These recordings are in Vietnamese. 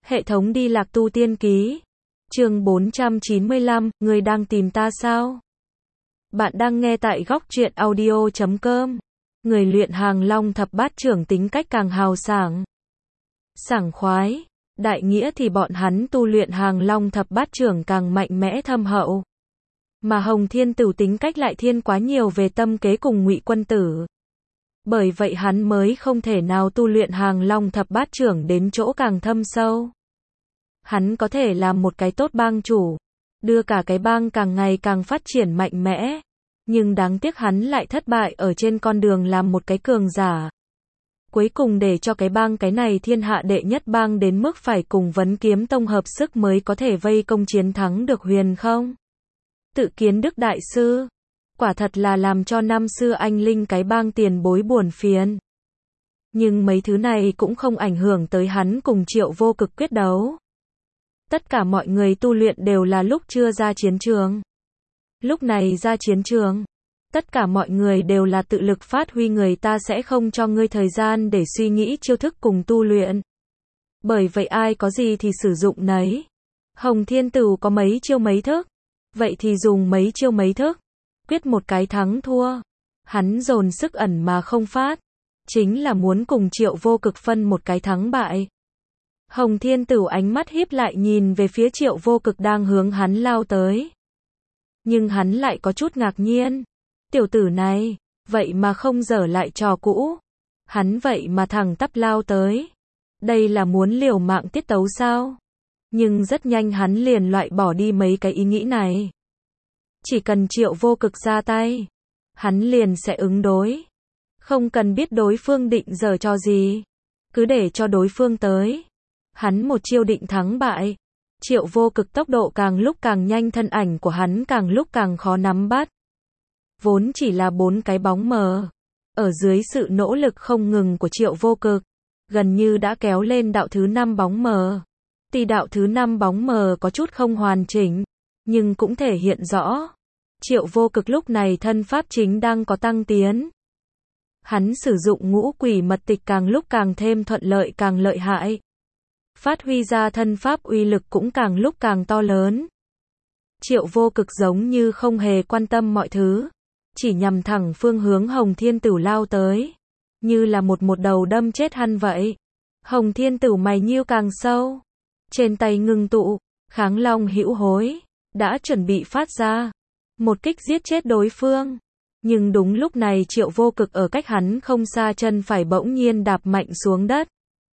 Hệ thống đi lạc tu tiên ký. Chương 495, người đang tìm ta sao? Bạn đang nghe tại góc truyện audio.com. Người luyện hàng long thập bát trưởng tính cách càng hào sảng, sảng khoái. Đại nghĩa thì bọn hắn tu luyện hàng long thập bát trưởng càng mạnh mẽ thâm hậu. Mà Hồng Thiên Tửu tính cách lại thiên quá nhiều về tâm kế cùng Ngụy Quân Tử. Bởi vậy hắn mới không thể nào tu luyện hàng long thập bát trưởng đến chỗ càng thâm sâu. Hắn có thể làm một cái tốt bang chủ, đưa cả cái bang càng ngày càng phát triển mạnh mẽ. Nhưng đáng tiếc hắn lại thất bại ở trên con đường làm một cái cường giả. Cuối cùng để cho cái bang cái này thiên hạ đệ nhất bang đến mức phải cùng Vấn Kiếm Tông hợp sức mới có thể vây công chiến thắng được Huyền Không. Tự Kiến Đức Đại Sư. Quả thật là làm cho năm xưa anh linh cái bang tiền bối buồn phiền. Nhưng mấy thứ này cũng không ảnh hưởng tới hắn cùng Triệu Vô Cực quyết đấu. Tất cả mọi người tu luyện đều là lúc chưa ra chiến trường. Lúc này ra chiến trường, tất cả mọi người đều là tự lực phát huy, người ta sẽ không cho ngươi thời gian để suy nghĩ chiêu thức cùng tu luyện. Bởi vậy ai có gì thì sử dụng nấy. Hồng Thiên Tửu có mấy chiêu mấy thức, vậy thì dùng mấy chiêu mấy thức, quyết một cái thắng thua. Hắn dồn sức ẩn mà không phát, chính là muốn cùng Triệu Vô Cực phân một cái thắng bại. Hồng Thiên Tửu ánh mắt híp lại nhìn về phía Triệu Vô Cực đang hướng hắn lao tới. Nhưng hắn lại có chút ngạc nhiên. Tiểu tử này, vậy mà không dở lại trò cũ. Hắn vậy mà thẳng tắp lao tới. Đây là muốn liều mạng tiết tấu sao? Nhưng rất nhanh hắn liền loại bỏ đi mấy cái ý nghĩ này. Chỉ cần Triệu Vô Cực ra tay, hắn liền sẽ ứng đối. Không cần biết đối phương định giở trò gì, cứ để cho đối phương tới. Hắn một chiêu định thắng bại. Triệu Vô Cực tốc độ càng lúc càng nhanh, thân ảnh của hắn càng lúc càng khó nắm bắt. Vốn chỉ là 4 cái bóng mờ, ở dưới sự nỗ lực không ngừng của Triệu Vô Cực, gần như đã kéo lên đạo thứ 5 bóng mờ. Tuy đạo thứ 5 bóng mờ có chút không hoàn chỉnh, nhưng cũng thể hiện rõ. Triệu Vô Cực lúc này thân pháp chính đang có tăng tiến. Hắn sử dụng ngũ quỷ mật tịch càng lúc càng thêm thuận lợi, càng lợi hại. Phát huy ra thân pháp uy lực cũng càng lúc càng to lớn. Triệu Vô Cực giống như không hề quan tâm mọi thứ, chỉ nhằm thẳng phương hướng Hồng Thiên Tửu lao tới, như là một đầu đâm chết hắn vậy. Hồng Thiên Tửu mày nhíu càng sâu, trên tay ngưng tụ, Kháng Long Hữu Hối, đã chuẩn bị phát ra một kích giết chết đối phương. Nhưng đúng lúc này Triệu Vô Cực ở cách hắn không xa, chân phải bỗng nhiên đạp mạnh xuống đất.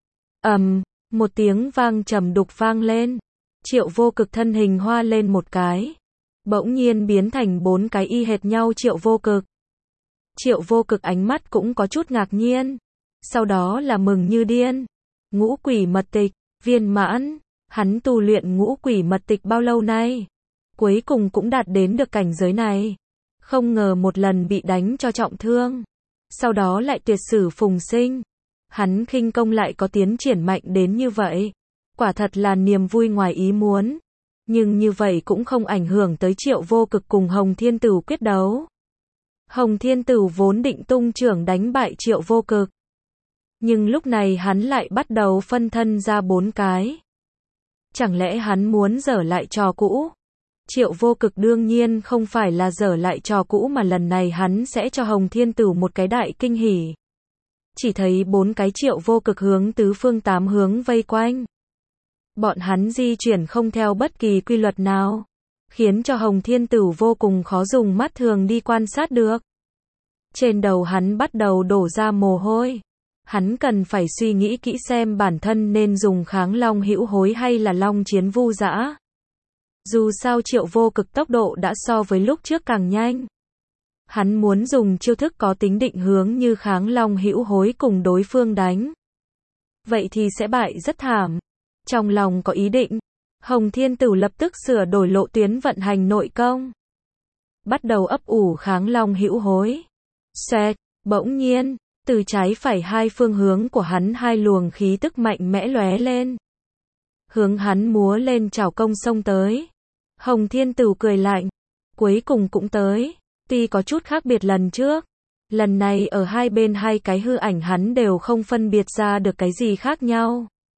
Một tiếng vang trầm đục vang lên. Triệu Vô Cực thân hình hoa lên một cái, bỗng nhiên biến thành 4 cái y hệt nhau Triệu Vô Cực. Triệu Vô Cực ánh mắt cũng có chút ngạc nhiên, sau đó là mừng như điên. Ngũ quỷ mật tịch, viên mãn. Hắn tu luyện ngũ quỷ mật tịch bao lâu nay, cuối cùng cũng đạt đến được cảnh giới này. Không ngờ một lần bị đánh cho trọng thương, sau đó lại tuyệt sử phùng sinh. Hắn khinh công lại có tiến triển mạnh đến như vậy. Quả thật là niềm vui ngoài ý muốn. Nhưng như vậy cũng không ảnh hưởng tới Triệu Vô Cực cùng Hồng Thiên Tửu quyết đấu. Hồng Thiên Tửu vốn định tung trưởng đánh bại Triệu Vô Cực, nhưng lúc này hắn lại bắt đầu phân thân ra 4 cái. Chẳng lẽ hắn muốn dở lại trò cũ? Triệu Vô Cực đương nhiên không phải là dở lại trò cũ, mà lần này hắn sẽ cho Hồng Thiên Tửu một cái đại kinh hỉ. Chỉ thấy 4 cái Triệu Vô Cực hướng tứ phương 8 hướng vây quanh. Bọn hắn di chuyển không theo bất kỳ quy luật nào, khiến cho Hồng Thiên Tửu vô cùng khó dùng mắt thường đi quan sát được. Trên đầu hắn bắt đầu đổ ra mồ hôi. Hắn cần phải suy nghĩ kỹ xem bản thân nên dùng Kháng Long Hữu Hối hay là Long Chiến Vu Dã. Dù sao Triệu Vô Cực tốc độ đã so với lúc trước càng nhanh. Hắn muốn dùng chiêu thức có tính định hướng như Kháng Long Hữu Hối cùng đối phương đánh, vậy thì sẽ bại rất thảm. Trong lòng có ý định, Hồng Thiên Tửu lập tức sửa đổi lộ tuyến vận hành nội công, bắt đầu ấp ủ Kháng Long Hữu Hối. Xoẹt, bỗng nhiên, từ trái phải hai phương hướng của hắn hai luồng khí tức mạnh mẽ lóe lên, hướng hắn múa lên chảo công xông tới. Hồng Thiên Tửu cười lạnh, cuối cùng cũng tới. Tuy có chút khác biệt lần trước, lần này ở hai bên hai cái hư ảnh hắn đều không phân biệt ra được cái gì khác nhau.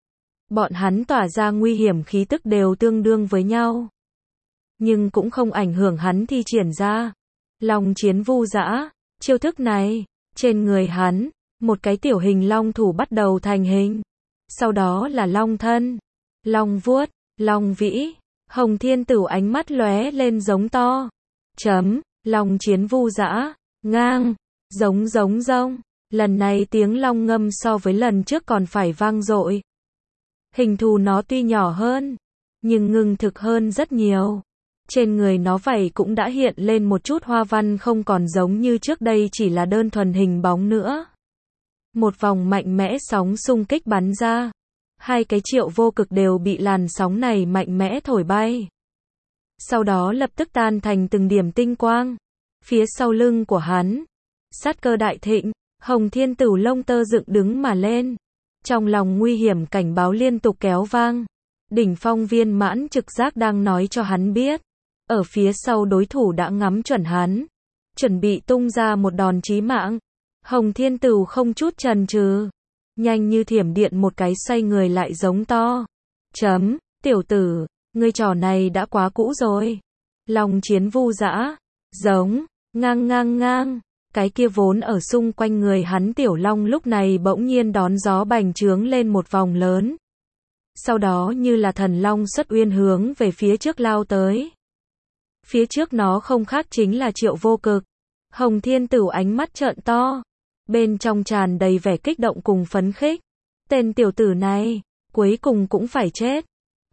Bọn hắn tỏa ra nguy hiểm khí tức đều tương đương với nhau. Nhưng cũng không ảnh hưởng hắn thi triển ra. Long chiến vu dã, chiêu thức này, trên người hắn, một cái tiểu hình long thủ bắt đầu thành hình. Sau đó là long thân, long vuốt, long vĩ, Hồng Thiên Tửu ánh mắt lóe lên giống to. Long chiến vu dã, ngang, giống rông. Lần này tiếng long ngâm so với lần trước còn phải vang dội. Hình thù nó tuy nhỏ hơn, nhưng ngưng thực hơn rất nhiều. Trên người nó vảy cũng đã hiện lên một chút hoa văn, không còn giống như trước đây chỉ là đơn thuần hình bóng nữa. Một vòng mạnh mẽ sóng xung kích bắn ra. Hai cái Triệu Vô Cực đều bị làn sóng này mạnh mẽ thổi bay. Sau đó lập tức tan thành từng điểm tinh quang. Phía sau lưng của hắn, sát cơ đại thịnh, Hồng Thiên Tửu lông tơ dựng đứng mà lên. Trong lòng nguy hiểm cảnh báo liên tục kéo vang. Đỉnh phong viên mãn trực giác đang nói cho hắn biết. Ở phía sau đối thủ đã ngắm chuẩn hắn. Chuẩn bị tung ra một đòn chí mạng. Hồng Thiên Tửu không chút chần chừ. Nhanh như thiểm điện một cái xoay người lại giống to. Tiểu tử, ngươi trò này đã quá cũ rồi. Long chiến vu dã, giống, ngang. Cái kia vốn ở xung quanh người hắn tiểu long lúc này bỗng nhiên đón gió bành trướng lên một vòng lớn. Sau đó như là thần long xuất uyên hướng về phía trước lao tới. Phía trước nó không khác chính là Triệu Vô Cực. Hồng Thiên Tửu ánh mắt trợn to. Bên trong tràn đầy vẻ kích động cùng phấn khích. Tên tiểu tử này, cuối cùng cũng phải chết.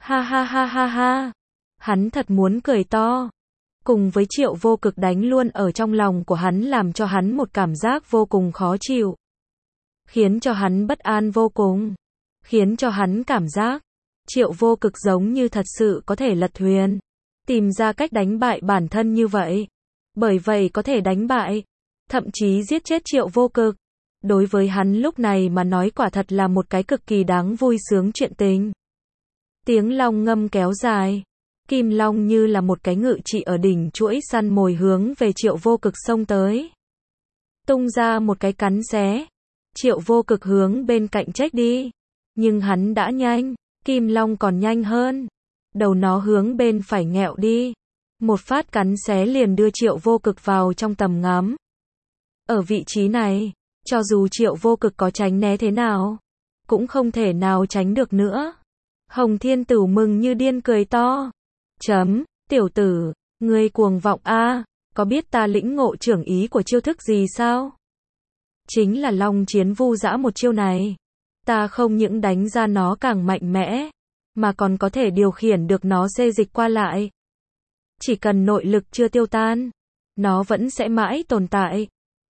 Ha. Hắn thật muốn cười to. Cùng với Triệu Vô Cực đánh luôn ở trong lòng của hắn làm cho hắn một cảm giác vô cùng khó chịu. Khiến cho hắn bất an vô cùng. Khiến cho hắn cảm giác Triệu Vô Cực giống như thật sự có thể lật thuyền. Tìm ra cách đánh bại bản thân như vậy. Bởi vậy có thể đánh bại, thậm chí giết chết Triệu Vô Cực. Đối với hắn lúc này mà nói quả thật là một cái cực kỳ đáng vui sướng chuyện tình. Tiếng long ngâm kéo dài. Kim long như là một cái ngự trị ở đỉnh chuỗi săn mồi hướng về Triệu Vô Cực xông tới. Tung ra một cái cắn xé. Triệu Vô Cực hướng bên cạnh trách đi. Nhưng hắn đã nhanh. Kim long còn nhanh hơn. Đầu nó hướng bên phải nghẹo đi. Một phát cắn xé liền đưa Triệu Vô Cực vào trong tầm ngắm. Ở vị trí này, cho dù Triệu Vô Cực có tránh né thế nào, cũng không thể nào tránh được nữa. Hồng Thiên Tửu mừng như điên cười to. Tiểu tử, ngươi cuồng vọng a, có biết ta lĩnh ngộ trưởng ý của chiêu thức gì sao? Chính là long chiến vu dã một chiêu này. Ta không những đánh ra nó càng mạnh mẽ, mà còn có thể điều khiển được nó xê dịch qua lại. Chỉ cần nội lực chưa tiêu tan, nó vẫn sẽ mãi tồn tại.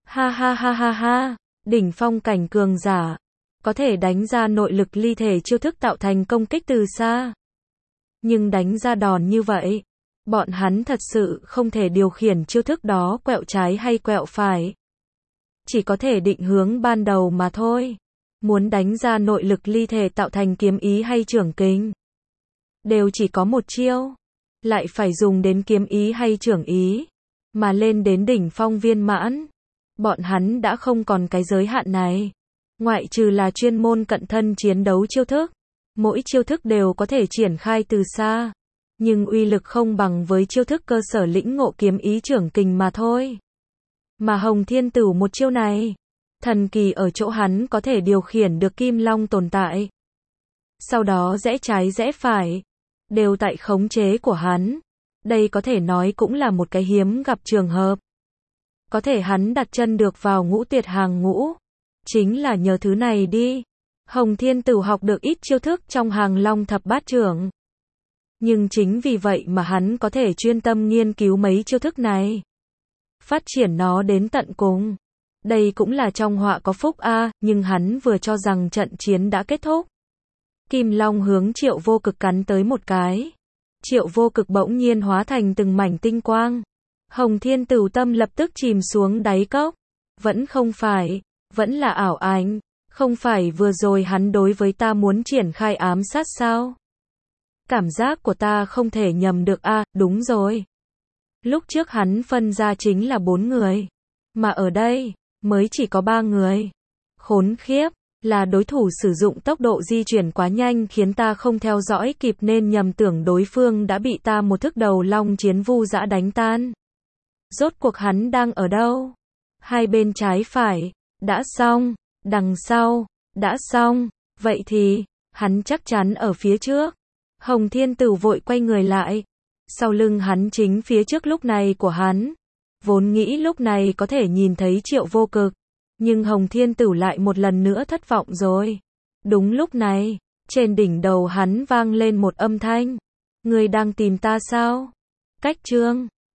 Ha. Đỉnh phong cảnh cường giả, có thể đánh ra nội lực ly thể chiêu thức tạo thành công kích từ xa. Nhưng đánh ra đòn như vậy, bọn hắn thật sự không thể điều khiển chiêu thức đó quẹo trái hay quẹo phải. Chỉ có thể định hướng ban đầu mà thôi. Muốn đánh ra nội lực ly thể tạo thành kiếm ý hay chưởng kình, đều chỉ có một chiêu. Lại phải dùng đến kiếm ý hay chưởng ý, mà lên đến đỉnh phong viên mãn. Bọn hắn đã không còn cái giới hạn này. Ngoại trừ là chuyên môn cận thân chiến đấu chiêu thức. Mỗi chiêu thức đều có thể triển khai từ xa. Nhưng uy lực không bằng với chiêu thức cơ sở lĩnh ngộ kiếm ý chưởng kình mà thôi. Mà Hồng Thiên Tửu một chiêu này, thần kỳ ở chỗ hắn có thể điều khiển được Kim Long tồn tại. Sau đó rẽ trái rẽ phải, đều tại khống chế của hắn. Đây có thể nói cũng là một cái hiếm gặp trường hợp. Có thể hắn đặt chân được vào ngũ tuyệt hàng ngũ. Chính là nhờ thứ này đi. Hồng Thiên Tửu học được ít chiêu thức trong hàng long thập bát trưởng. Nhưng chính vì vậy mà hắn có thể chuyên tâm nghiên cứu mấy chiêu thức này. Phát triển nó đến tận cùng. Đây cũng là trong họa có phúc a, nhưng hắn vừa cho rằng trận chiến đã kết thúc. Kim Long hướng Triệu Vô Cực cắn tới một cái. Triệu Vô Cực bỗng nhiên hóa thành từng mảnh tinh quang. Hồng Thiên Tửu tâm lập tức chìm xuống đáy cốc. Vẫn không phải, vẫn là ảo ảnh. Không phải vừa rồi hắn đối với ta muốn triển khai ám sát sao? Cảm giác của ta không thể nhầm được a, đúng rồi. Lúc trước hắn phân ra chính là 4 người. Mà ở đây, mới chỉ có 3 người. Khốn khiếp, Là đối thủ sử dụng tốc độ di chuyển quá nhanh khiến ta không theo dõi kịp nên nhầm tưởng đối phương đã bị ta một thức đầu long chiến vu dã đánh tan. Rốt cuộc hắn đang ở đâu? Hai bên trái phải, đã xong, đằng sau, đã xong, vậy thì, hắn chắc chắn ở phía trước. Hồng Thiên Tử vội quay người lại. Sau lưng hắn chính phía trước lúc này của hắn. Vốn nghĩ lúc này có thể nhìn thấy Triệu Vô Cực. Nhưng Hồng Thiên Tử lại một lần nữa thất vọng rồi. Đúng lúc này, trên đỉnh đầu hắn vang lên một âm thanh. Ngươi đang tìm ta sao? Cách chương